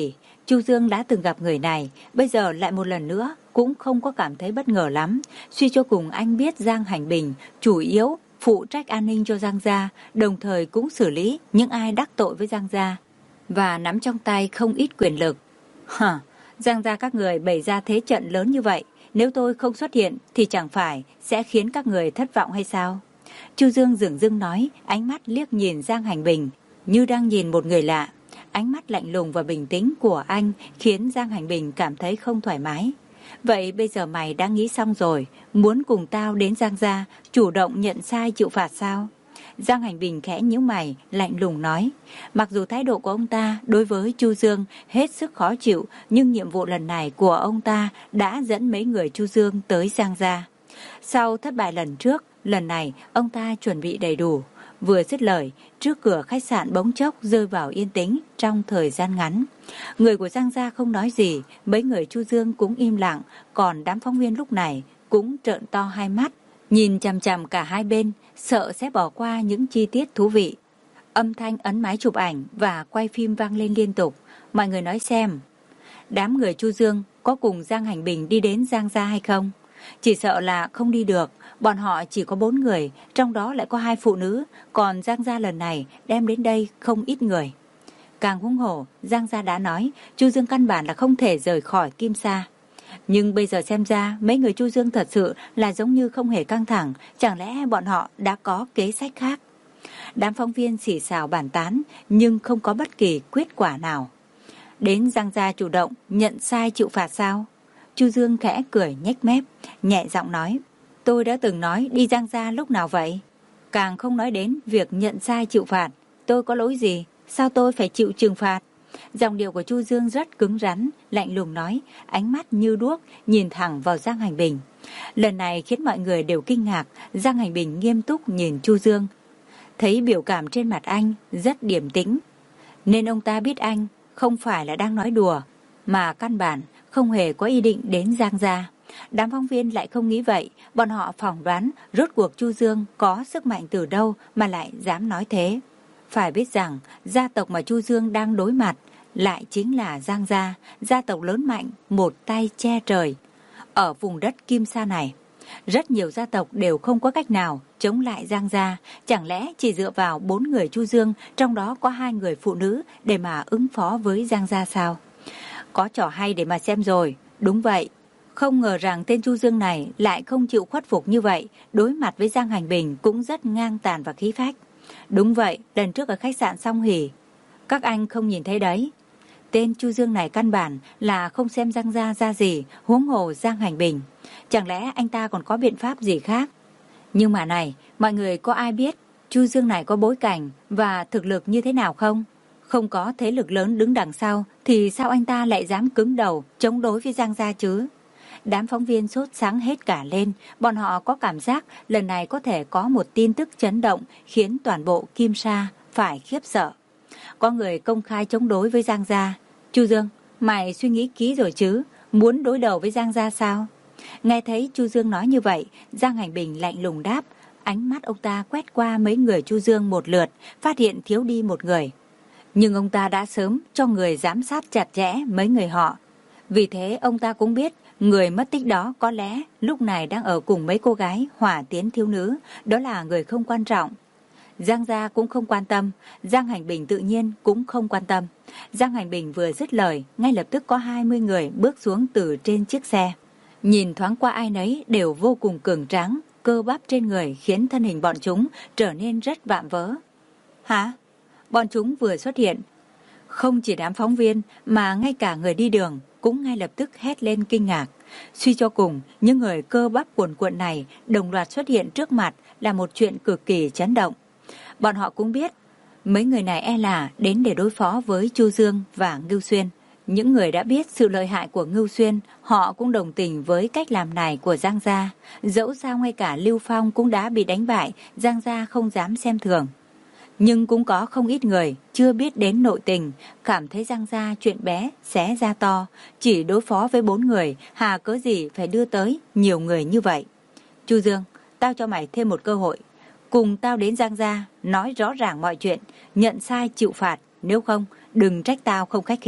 Chu Dương đã từng gặp người này, bây giờ lại một lần nữa cũng không có cảm thấy bất ngờ lắm. Suy cho cùng anh biết Giang Hành Bình chủ yếu phụ trách an ninh cho Giang gia, đồng thời cũng xử lý những ai đắc tội với Giang gia và nắm trong tay không ít quyền lực. Hả, Giang gia các người bày ra thế trận lớn như vậy, nếu tôi không xuất hiện thì chẳng phải sẽ khiến các người thất vọng hay sao? Chu Dương dửng dưng nói, ánh mắt liếc nhìn Giang Hành Bình như đang nhìn một người lạ. Ánh mắt lạnh lùng và bình tĩnh của anh khiến Giang Hành Bình cảm thấy không thoải mái. Vậy bây giờ mày đã nghĩ xong rồi, muốn cùng tao đến Giang gia, chủ động nhận sai chịu phạt sao? Giang Hành Bình khẽ nhíu mày, lạnh lùng nói. Mặc dù thái độ của ông ta đối với Chu Dương hết sức khó chịu, nhưng nhiệm vụ lần này của ông ta đã dẫn mấy người Chu Dương tới Giang gia. Sau thất bại lần trước, lần này ông ta chuẩn bị đầy đủ. Vừa dứt lời, trước cửa khách sạn bỗng chốc rơi vào yên tĩnh trong thời gian ngắn. Người của Giang gia không nói gì, mấy người Chu Dương cũng im lặng, còn đám phóng viên lúc này cũng trợn to hai mắt, nhìn chằm chằm cả hai bên, sợ sẽ bỏ qua những chi tiết thú vị. Âm thanh ấn máy chụp ảnh và quay phim vang lên liên tục. Mọi người nói xem, đám người Chu Dương có cùng Giang Hành Bình đi đến Giang gia hay không? Chỉ sợ là không đi được, bọn họ chỉ có bốn người, trong đó lại có hai phụ nữ, còn Giang gia lần này đem đến đây không ít người. Càng huống hồ, Giang gia đã nói, Chu Dương căn bản là không thể rời khỏi Kim Sa. Nhưng bây giờ xem ra, mấy người Chu Dương thật sự là giống như không hề căng thẳng, chẳng lẽ bọn họ đã có kế sách khác? Đám phóng viên xì xào bàn tán, nhưng không có bất kỳ kết quả nào. Đến Giang gia chủ động, nhận sai chịu phạt sao? Chu Dương khẽ cười nhếch mép, nhẹ giọng nói, tôi đã từng nói đi Giang gia lúc nào vậy? Càng không nói đến việc nhận sai chịu phạt, tôi có lỗi gì? Sao tôi phải chịu trừng phạt? Giọng điệu của Chu Dương rất cứng rắn, lạnh lùng nói, ánh mắt như đuốc, nhìn thẳng vào Giang Hành Bình. Lần này khiến mọi người đều kinh ngạc, Giang Hành Bình nghiêm túc nhìn Chu Dương. Thấy biểu cảm trên mặt anh rất điềm tĩnh, nên ông ta biết anh không phải là đang nói đùa, mà căn bản không hề có ý định đến Giang gia. Đám phóng viên lại không nghĩ vậy, bọn họ phỏng đoán rốt cuộc Chu Dương có sức mạnh từ đâu mà lại dám nói thế. Phải biết rằng, gia tộc mà Chu Dương đang đối mặt lại chính là Giang gia, gia tộc lớn mạnh, một tay che trời. Ở vùng đất Kim Sa này, rất nhiều gia tộc đều không có cách nào chống lại Giang gia, chẳng lẽ chỉ dựa vào bốn người Chu Dương, trong đó có hai người phụ nữ để mà ứng phó với Giang gia sao? Có trò hay để mà xem rồi, đúng vậy. Không ngờ rằng tên Chu Dương này lại không chịu khuất phục như vậy, đối mặt với Giang Hành Bình cũng rất ngang tàn và khí phách. Đúng vậy, lần trước ở khách sạn Song Hỷ, các anh không nhìn thấy đấy. Tên Chu Dương này căn bản là không xem Giang gia ra gì, huống hồ Giang Hành Bình. Chẳng lẽ anh ta còn có biện pháp gì khác? Nhưng mà này, mọi người có ai biết Chu Dương này có bối cảnh và thực lực như thế nào không? Không có thế lực lớn đứng đằng sau thì sao anh ta lại dám cứng đầu chống đối với Giang gia chứ? Đám phóng viên sốt sáng hết cả lên, bọn họ có cảm giác lần này có thể có một tin tức chấn động khiến toàn bộ Kim Sa phải khiếp sợ. Có người công khai chống đối với Giang gia. Chu Dương, mày suy nghĩ kỹ rồi chứ? Muốn đối đầu với Giang gia sao? Nghe thấy Chu Dương nói như vậy, Giang Hành Bình lạnh lùng đáp. Ánh mắt ông ta quét qua mấy người Chu Dương một lượt, phát hiện thiếu đi một người. Nhưng ông ta đã sớm cho người giám sát chặt chẽ mấy người họ. Vì thế ông ta cũng biết người mất tích đó có lẽ lúc này đang ở cùng mấy cô gái hỏa tiến thiếu nữ, đó là người không quan trọng. Giang gia cũng không quan tâm, Giang Hành Bình tự nhiên cũng không quan tâm. Giang Hành Bình vừa dứt lời, ngay lập tức có hai mươi người bước xuống từ trên chiếc xe. Nhìn thoáng qua ai nấy đều vô cùng cường tráng, cơ bắp trên người khiến thân hình bọn chúng trở nên rất vạm vỡ. Hả? Bọn chúng vừa xuất hiện, không chỉ đám phóng viên mà ngay cả người đi đường cũng ngay lập tức hét lên kinh ngạc. Suy cho cùng, những người cơ bắp cuồn cuộn này đồng loạt xuất hiện trước mặt là một chuyện cực kỳ chấn động. Bọn họ cũng biết, mấy người này e là đến để đối phó với Chu Dương và Ngưu Xuyên. Những người đã biết sự lợi hại của Ngưu Xuyên, họ cũng đồng tình với cách làm này của Giang gia. Dẫu sao ngay cả Lưu Phong cũng đã bị đánh bại, Giang gia không dám xem thường. Nhưng cũng có không ít người chưa biết đến nội tình, cảm thấy Giang gia chuyện bé xé ra to, chỉ đối phó với bốn người, hà cớ gì phải đưa tới nhiều người như vậy. Chu Dương, tao cho mày thêm một cơ hội, cùng tao đến Giang gia, nói rõ ràng mọi chuyện, nhận sai chịu phạt, nếu không đừng trách tao không khách khí.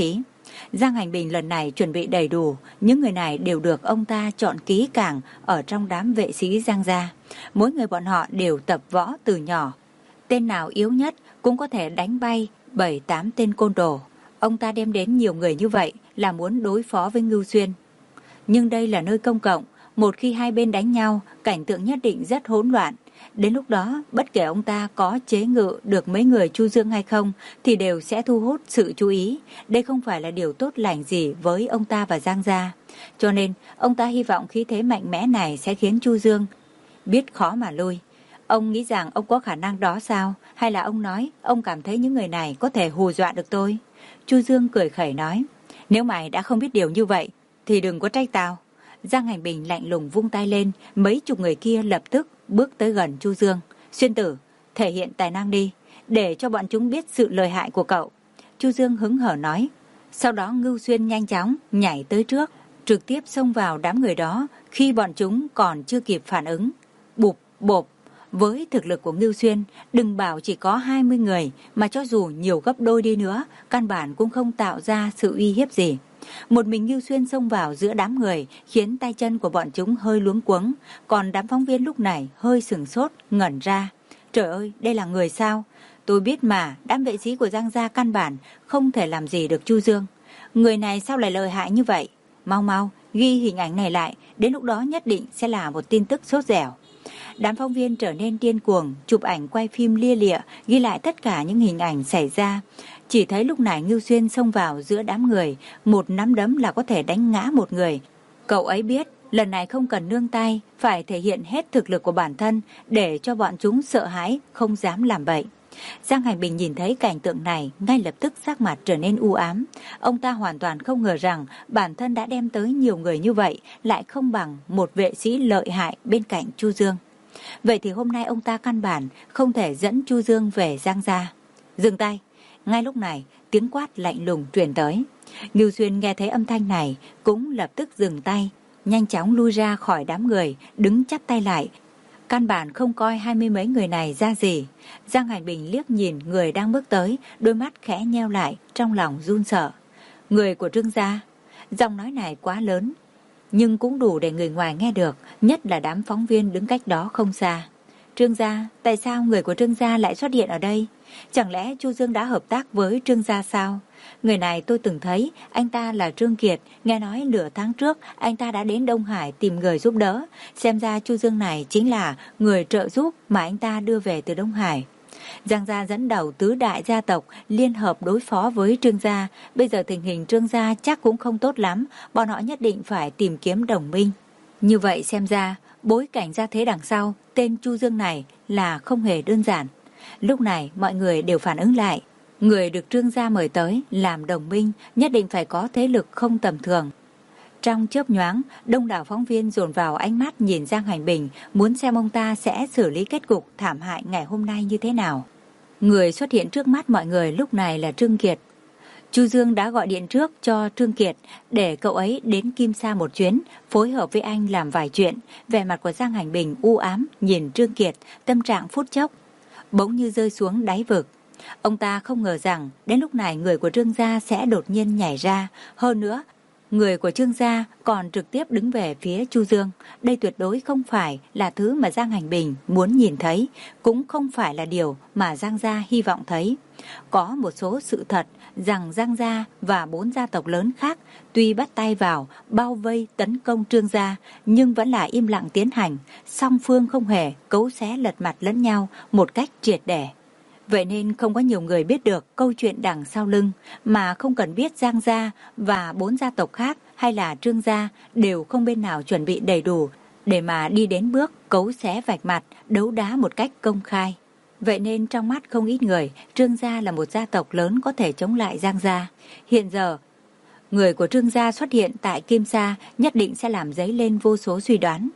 Giang Hành Bình lần này chuẩn bị đầy đủ, những người này đều được ông ta chọn kỹ càng ở trong đám vệ sĩ Giang gia. Mỗi người bọn họ đều tập võ từ nhỏ. Tên nào yếu nhất cũng có thể đánh bay bảy tám tên côn đồ. Ông ta đem đến nhiều người như vậy là muốn đối phó với Ngưu Xuyên. Nhưng đây là nơi công cộng, một khi hai bên đánh nhau, cảnh tượng nhất định rất hỗn loạn. Đến lúc đó, bất kể ông ta có chế ngự được mấy người Chu Dương hay không, thì đều sẽ thu hút sự chú ý. Đây không phải là điều tốt lành gì với ông ta và Giang gia. Cho nên, ông ta hy vọng khí thế mạnh mẽ này sẽ khiến Chu Dương biết khó mà lui. Ông nghĩ rằng ông có khả năng đó sao? Hay là ông nói, ông cảm thấy những người này có thể hù dọa được tôi? Chu Dương cười khẩy nói, nếu mày đã không biết điều như vậy, thì đừng có trách tao. Giang Hành Bình lạnh lùng vung tay lên, mấy chục người kia lập tức bước tới gần Chu Dương. Xuyên tử, thể hiện tài năng đi, để cho bọn chúng biết sự lợi hại của cậu. Chu Dương hứng hở nói. Sau đó Ngưu Xuyên nhanh chóng nhảy tới trước, trực tiếp xông vào đám người đó khi bọn chúng còn chưa kịp phản ứng. Bụp, bộp. Với thực lực của Ngưu Xuyên, đừng bảo chỉ có hai mươi người, mà cho dù nhiều gấp đôi đi nữa, căn bản cũng không tạo ra sự uy hiếp gì. Một mình Ngưu Xuyên xông vào giữa đám người, khiến tay chân của bọn chúng hơi luống cuống, còn đám phóng viên lúc này hơi sửng sốt, ngẩn ra. Trời ơi, đây là người sao? Tôi biết mà, đám vệ sĩ của Giang gia căn bản không thể làm gì được Chu Dương. Người này sao lại lợi hại như vậy? Mau mau, ghi hình ảnh này lại, đến lúc đó nhất định sẽ là một tin tức sốt dẻo. Đám phóng viên trở nên điên cuồng, chụp ảnh quay phim lia lịa, ghi lại tất cả những hình ảnh xảy ra. Chỉ thấy lúc này Ngưu Xuyên xông vào giữa đám người, một nắm đấm là có thể đánh ngã một người. Cậu ấy biết, lần này không cần nương tay, phải thể hiện hết thực lực của bản thân để cho bọn chúng sợ hãi, không dám làm bậy. Giang Hành Bình nhìn thấy cảnh tượng này, ngay lập tức sắc mặt trở nên u ám. Ông ta hoàn toàn không ngờ rằng bản thân đã đem tới nhiều người như vậy, lại không bằng một vệ sĩ lợi hại bên cạnh Chu Dương. Vậy thì hôm nay ông ta căn bản không thể dẫn Chu Dương về Giang gia. Dừng tay. Ngay lúc này, tiếng quát lạnh lùng truyền tới. Ngưu Xuyên nghe thấy âm thanh này, cũng lập tức dừng tay, nhanh chóng lui ra khỏi đám người, đứng chắp tay lại. Căn bản không coi hai mươi mấy người này ra gì. Giang Hành Bình liếc nhìn người đang bước tới, đôi mắt khẽ nheo lại, trong lòng run sợ. Người của Trương gia. Giọng nói này quá lớn, nhưng cũng đủ để người ngoài nghe được, nhất là đám phóng viên đứng cách đó không xa. Trương gia, tại sao người của Trương gia lại xuất hiện ở đây? Chẳng lẽ Chu Dương đã hợp tác với Trương gia sao? Người này tôi từng thấy, anh ta là Trương Kiệt, nghe nói nửa tháng trước anh ta đã đến Đông Hải tìm người giúp đỡ. Xem ra Chu Dương này chính là người trợ giúp mà anh ta đưa về từ Đông Hải. Giang gia dẫn đầu tứ đại gia tộc liên hợp đối phó với Trương gia. Bây giờ tình hình Trương gia chắc cũng không tốt lắm, bọn họ nhất định phải tìm kiếm đồng minh. Như vậy xem ra, bối cảnh gia thế đằng sau tên Chu Dương này là không hề đơn giản. Lúc này mọi người đều phản ứng lại. Người được Trương gia mời tới làm đồng minh nhất định phải có thế lực không tầm thường. Trong chớp nhoáng, đông đảo phóng viên dồn vào ánh mắt nhìn Giang Hành Bình, muốn xem ông ta sẽ xử lý kết cục thảm hại ngày hôm nay như thế nào. Người xuất hiện trước mắt mọi người lúc này là Trương Kiệt. Chu Dương đã gọi điện trước cho Trương Kiệt để cậu ấy đến Kim Sa một chuyến, phối hợp với anh làm vài chuyện. Vẻ mặt của Giang Hành Bình u ám nhìn Trương Kiệt, tâm trạng phút chốc bỗng như rơi xuống đáy vực. Ông ta không ngờ rằng đến lúc này người của Trương gia sẽ đột nhiên nhảy ra. Hơn nữa, người của Trương gia còn trực tiếp đứng về phía Chu Dương. Đây tuyệt đối không phải là thứ mà Giang Hành Bình muốn nhìn thấy, cũng không phải là điều mà Giang gia hy vọng thấy. Có một số sự thật rằng Giang gia và bốn gia tộc lớn khác tuy bắt tay vào bao vây tấn công Trương gia, nhưng vẫn là im lặng tiến hành, song phương không hề cấu xé lật mặt lẫn nhau một cách triệt để. Vậy nên không có nhiều người biết được câu chuyện đằng sau lưng, mà không cần biết Giang gia và bốn gia tộc khác hay là Trương gia đều không bên nào chuẩn bị đầy đủ để mà đi đến bước cấu xé vạch mặt, đấu đá một cách công khai. Vậy nên trong mắt không ít người, Trương gia là một gia tộc lớn có thể chống lại Giang gia. Hiện giờ, người của Trương gia xuất hiện tại Kim Sa nhất định sẽ làm dấy lên vô số suy đoán.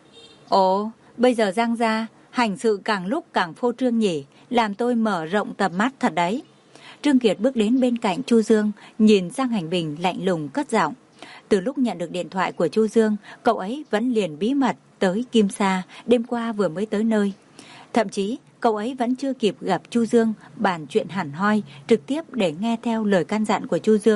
Ồ, bây giờ Giang gia hành sự càng lúc càng phô trương nhỉ, làm tôi mở rộng tầm mắt thật đấy. Trương Kiệt bước đến bên cạnh Chu Dương, nhìn Giang Hành Bình lạnh lùng cất giọng. Từ lúc nhận được điện thoại của Chu Dương, cậu ấy vẫn liền bí mật tới Kim Sa, đêm qua vừa mới tới nơi. Thậm chí, cậu ấy vẫn chưa kịp gặp Chu Dương bàn chuyện hẳn hoi, trực tiếp để nghe theo lời căn dặn của Chu Dương,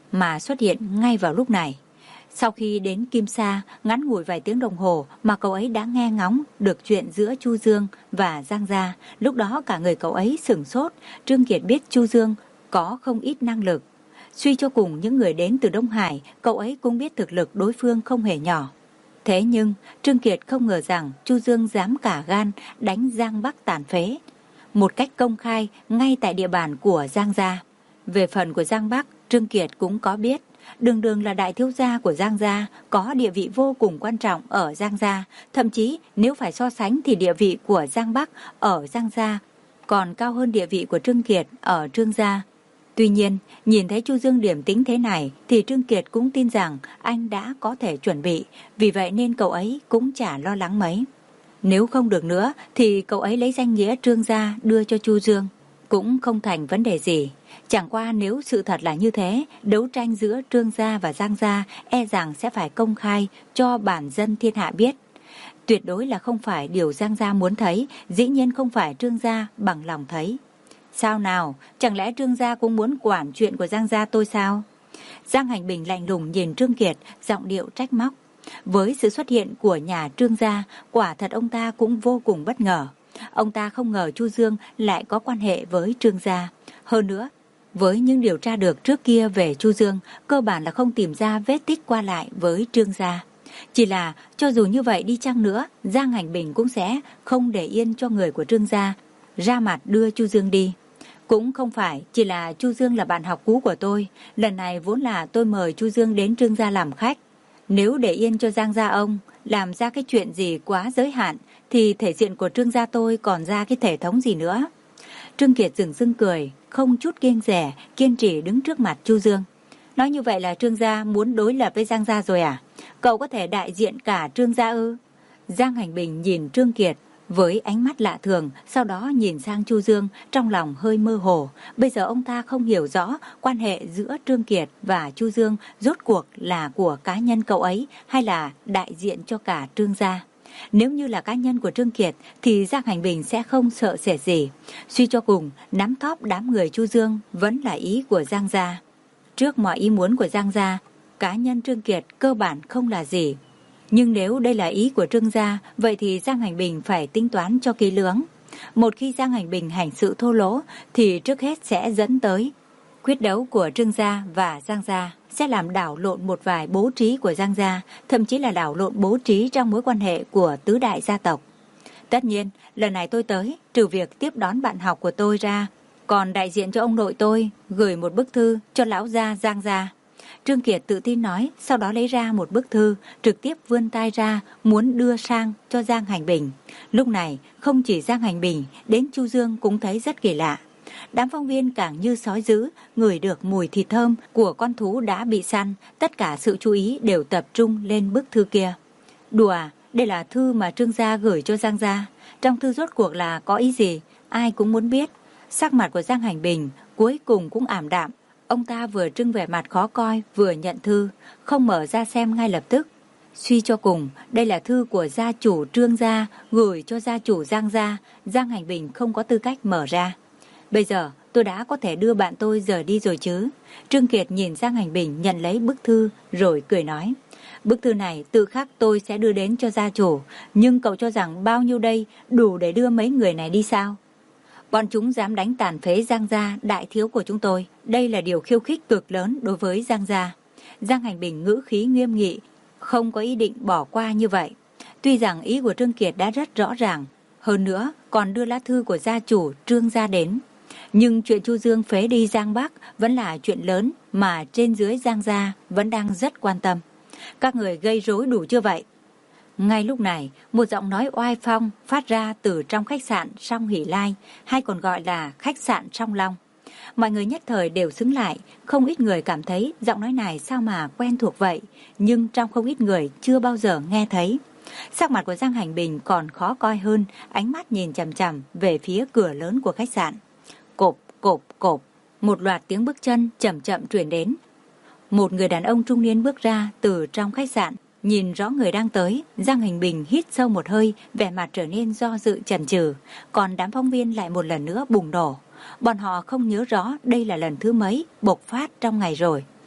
mà xuất hiện ngay vào lúc này. Sau khi đến Kim Sa, ngắn ngủi vài tiếng đồng hồ mà cậu ấy đã nghe ngóng được chuyện giữa Chu Dương và Giang Gia. Lúc đó cả người cậu ấy sửng sốt. Trương Kiệt biết Chu Dương có không ít năng lực. Suy cho cùng những người đến từ Đông Hải, cậu ấy cũng biết thực lực đối phương không hề nhỏ. Thế nhưng Trương Kiệt không ngờ rằng Chu Dương dám cả gan đánh Giang Bắc tàn phế một cách công khai ngay tại địa bàn của Giang Gia. Về phần của Giang Bắc, Trương Kiệt cũng có biết. Đường Đường là đại thiếu gia của Giang Gia, có địa vị vô cùng quan trọng ở Giang Gia. Thậm chí nếu phải so sánh thì địa vị của Giang Bắc ở Giang Gia còn cao hơn địa vị của Trương Kiệt ở Trương Gia. Tuy nhiên, nhìn thấy Chu Dương điểm tính thế này thì Trương Kiệt cũng tin rằng anh đã có thể chuẩn bị, vì vậy nên cậu ấy cũng chả lo lắng mấy. Nếu không được nữa thì cậu ấy lấy danh nghĩa Trương Gia đưa cho Chu Dương, cũng không thành vấn đề gì. Chẳng qua nếu sự thật là như thế, đấu tranh giữa Trương Gia và Giang Gia e rằng sẽ phải công khai cho bản dân thiên hạ biết. Tuyệt đối là không phải điều Giang Gia muốn thấy, dĩ nhiên không phải Trương Gia bằng lòng thấy. Sao nào, chẳng lẽ Trương Gia cũng muốn quản chuyện của Giang Gia tôi sao? Giang Hành Bình lạnh lùng nhìn Trương Kiệt, giọng điệu trách móc. Với sự xuất hiện của nhà Trương Gia, quả thật ông ta cũng vô cùng bất ngờ. Ông ta không ngờ Chu Dương lại có quan hệ với Trương Gia. Hơn nữa, với những điều tra được trước kia về Chu Dương, cơ bản là không tìm ra vết tích qua lại với Trương Gia. Chỉ là cho dù như vậy đi chăng nữa, Giang Hành Bình cũng sẽ không để yên cho người của Trương Gia ra mặt đưa Chu Dương đi. Cũng không phải chỉ là Chu Dương là bạn học cũ của tôi, lần này vốn là tôi mời Chu Dương đến Trương Gia làm khách. Nếu để yên cho Giang Gia ông làm ra cái chuyện gì quá giới hạn thì thể diện của Trương Gia tôi còn ra cái thể thống gì nữa. Trương Kiệt dừng dưng cười, không chút kiêng dè, kiên trì đứng trước mặt Chu Dương. Nói như vậy là Trương Gia muốn đối lập với Giang Gia rồi à? Cậu có thể đại diện cả Trương Gia ư? Giang Hành Bình nhìn Trương Kiệt với ánh mắt lạ thường, sau đó nhìn sang Chu Dương, trong lòng hơi mơ hồ. Bây giờ ông ta không hiểu rõ quan hệ giữa Trương Kiệt và Chu Dương rốt cuộc là của cá nhân cậu ấy hay là đại diện cho cả Trương Gia. Nếu như là cá nhân của Trương Kiệt thì Giang Hành Bình sẽ không sợ sệt gì. Suy cho cùng, nắm thóp đám người Chu Dương vẫn là ý của Giang Gia. Trước mọi ý muốn của Giang Gia, cá nhân Trương Kiệt cơ bản không là gì. Nhưng nếu đây là ý của Trương Gia, vậy thì Giang Hành Bình phải tính toán cho kỹ lưỡng. Một khi Giang Hành Bình hành sự thô lỗ thì trước hết sẽ dẫn tới quyết đấu của Trương Gia và Giang Gia, sẽ làm đảo lộn một vài bố trí của Giang Gia, thậm chí là đảo lộn bố trí trong mối quan hệ của tứ đại gia tộc. Tất nhiên, lần này tôi tới, trừ việc tiếp đón bạn học của tôi ra, còn đại diện cho ông nội tôi gửi một bức thư cho lão gia Giang Gia. Trương Kiệt tự tin nói, sau đó lấy ra một bức thư, trực tiếp vươn tay ra, muốn đưa sang cho Giang Hành Bình. Lúc này, không chỉ Giang Hành Bình, đến Chu Dương cũng thấy rất kỳ lạ. Đám phóng viên càng như sói dữ, ngửi được mùi thịt thơm của con thú đã bị săn, tất cả sự chú ý đều tập trung lên bức thư kia. Đùa, đây là thư mà Trương Gia gửi cho Giang Gia. Trong thư rốt cuộc là có ý gì, ai cũng muốn biết. Sắc mặt của Giang Hành Bình cuối cùng cũng ảm đạm. Ông ta vừa trưng vẻ mặt khó coi, vừa nhận thư, không mở ra xem ngay lập tức. Suy cho cùng, đây là thư của gia chủ Trương Gia gửi cho gia chủ Giang Gia, Giang Hành Bình không có tư cách mở ra. Bây giờ tôi đã có thể đưa bạn tôi rời đi rồi chứ? Trương Kiệt nhìn Giang Hành Bình nhận lấy bức thư rồi cười nói. Bức thư này tự khắc tôi sẽ đưa đến cho gia chủ, nhưng cậu cho rằng bao nhiêu đây đủ để đưa mấy người này đi sao? Bọn chúng dám đánh tàn phế Giang Gia, đại thiếu của chúng tôi. Đây là điều khiêu khích cực lớn đối với Giang Gia. Giang Hành Bình ngữ khí nghiêm nghị, không có ý định bỏ qua như vậy. Tuy rằng ý của Trương Kiệt đã rất rõ ràng, hơn nữa còn đưa lá thư của gia chủ Trương Gia đến. Nhưng chuyện Chu Dương phế đi Giang Bắc vẫn là chuyện lớn mà trên dưới Giang Gia vẫn đang rất quan tâm. Các người gây rối đủ chưa vậy? Ngay lúc này, một giọng nói oai phong phát ra từ trong khách sạn Song Hỷ Lai, hay còn gọi là khách sạn Song Long. Mọi người nhất thời đều xứng lại, không ít người cảm thấy giọng nói này sao mà quen thuộc vậy, nhưng trong không ít người chưa bao giờ nghe thấy. Sắc mặt của Giang Hành Bình còn khó coi hơn, ánh mắt nhìn chằm chằm về phía cửa lớn của khách sạn. Cộp, cộp, cộp, một loạt tiếng bước chân chậm chậm truyền đến. Một người đàn ông trung niên bước ra từ trong khách sạn, nhìn rõ người đang tới, Giang Hành Bình hít sâu một hơi, vẻ mặt trở nên do dự chần chừ, còn đám phóng viên lại một lần nữa bùng nổ. Bọn họ không nhớ rõ đây là lần thứ mấy bộc phát trong ngày rồi.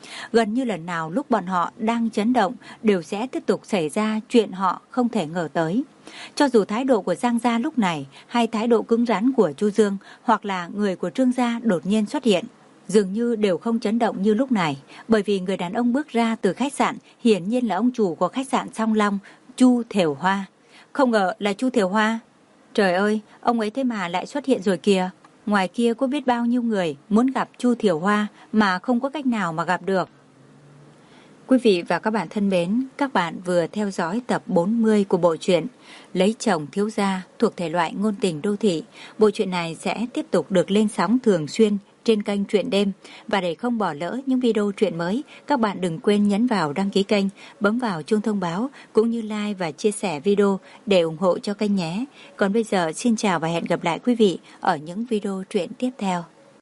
Gần như lần nào lúc bọn họ đang chấn động đều sẽ tiếp tục xảy ra chuyện họ không thể ngờ tới. Cho dù thái độ của Giang gia lúc này hay thái độ cứng rắn của Chu Dương hoặc là người của Trương gia đột nhiên xuất hiện, dường như đều không chấn động như lúc này, bởi vì người đàn ông bước ra từ khách sạn hiển nhiên là ông chủ của khách sạn Song Long, Chu Thiểu Hoa. Không ngờ là Chu Thiểu Hoa. Trời ơi, ông ấy thế mà lại xuất hiện rồi kìa. Ngoài kia có biết bao nhiêu người muốn gặp Chu Thiểu Hoa mà không có cách nào mà gặp được. Quý vị và các bạn thân mến, các bạn vừa theo dõi tập bốn mươi của bộ truyện Lấy chồng thiếu gia thuộc thể loại ngôn tình đô thị. Bộ truyện này sẽ tiếp tục được lên sóng thường xuyên trên kênh Truyện Đêm. Và để không bỏ lỡ những video truyện mới, các bạn đừng quên nhấn vào đăng ký kênh, bấm vào chuông thông báo cũng như like và chia sẻ video để ủng hộ cho kênh nhé. Còn bây giờ xin chào và hẹn gặp lại quý vị ở những video truyện tiếp theo.